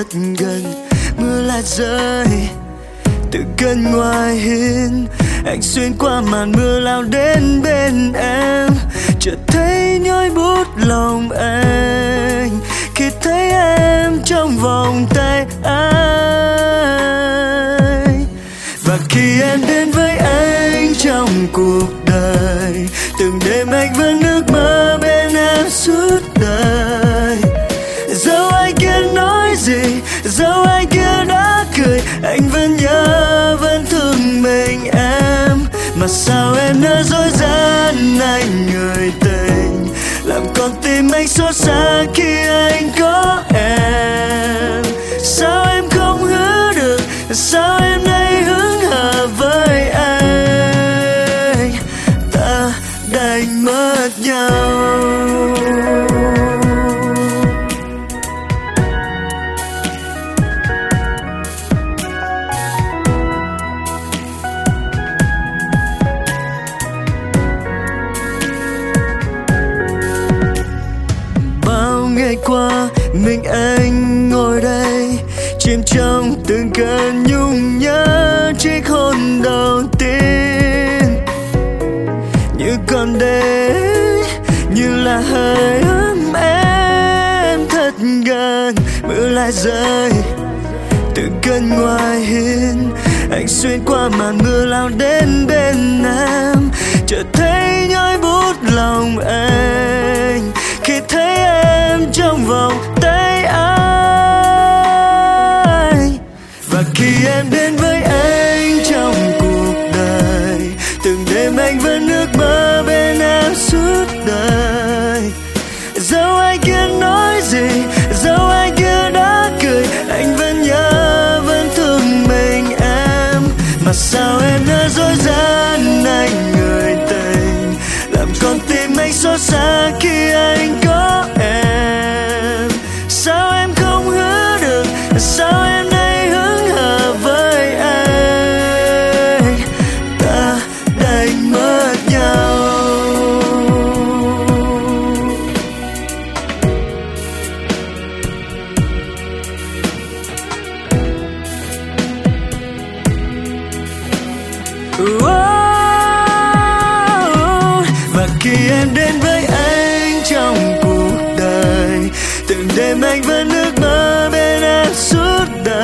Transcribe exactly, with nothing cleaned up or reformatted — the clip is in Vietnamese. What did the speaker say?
thật gần, mưa lại rơi từ gần ngoài hiên. Anh xuyên qua màn mưa lao đến bên em, chợt thấy nhói buốt lòng anh khi thấy em trong vòng tay anh. Và khi em đến với anh trong cuộc đời, từng đêm anh vẫn ước mơ bên em suốt đời. Dẫu ai kia nói gì, dẫu ai kia đã cười, anh vẫn nhớ vẫn thương mình em. Mà sao em nỡ dối gian anh người tình, làm con tim anh xót xa khi anh có em. Sao em không hứa được, sao em nay hững hờ với anh, ta đành mất nhau. Ngày qua mình anh ngồi đây, chìm trong từng cơn nhung nhớ chiếc hôn đầu tiên. Như còn đây, như là hơi ấm em thật gần, mưa lại rơi từ gần ngoài hiên. Anh xuyên qua màn mưa lao đến bên em, chợt thấy nhói buốt lòng anh khi thấy em trong vòng tay anh. Và khi em đến với anh trong cuộc đời, từng đêm anh vẫn ước mơ bên em suốt đời. Dẫu ai kia nói gì, dẫu ai kia đã cười, anh vẫn nhớ vẫn thương mình em. Mà sao em nỡ dối gian anh người tình, làm con tim anh xót xa khi anh có em. Sao em không hứa được, sao em nay hững hờ với anh, ta đành mất nhau. Oh, và khi em đến với anh trong cuộc đời, từng đêm anh vẫn ước mơ bên em suốt đời.